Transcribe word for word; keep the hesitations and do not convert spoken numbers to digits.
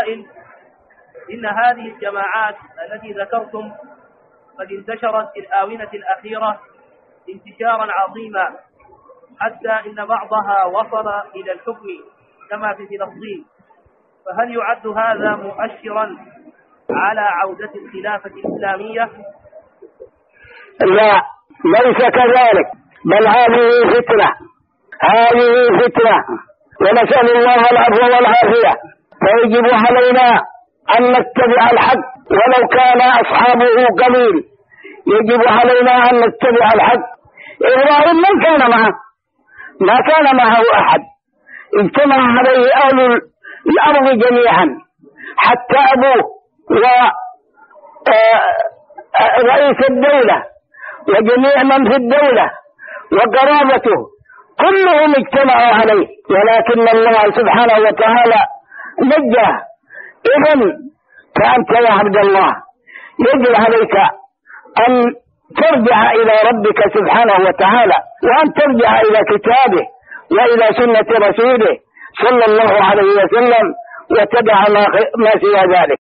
السائل: إن هذه الجماعات التي ذكرتم قد انتشرت في الآونة الأخيرة انتشارا عظيما، حتى إن بعضها وصل إلى الحكم كما في فلسطين، فهل يعد هذا مؤشرا على عودة الخلافة الإسلامية؟ لا، ليس كذلك، بل هذه فتنة، هذه فتنة، ونسأل الله العفو والعافية. فيجب علينا أن نتبع الحق ولو كان أصحابه قليل، يجب علينا أن نتبع الحق. إبراهيم من كان معه؟ ما كان معه أحد، اجتمع عليه أهل الأرض جميعا، حتى أبوه ورئيس الدولة وجميع من في الدولة وقرابته كلهم اجتمعوا عليه، ولكن الله سبحانه وتعالى نجاه. إذن فأنت يا عبد الله يجب عليك أن ترجع إلى ربك سبحانه وتعالى، وأن ترجع إلى كتابه وإلى سنة رسوله صلى الله عليه وسلم، وتدع ما سوى ذلك.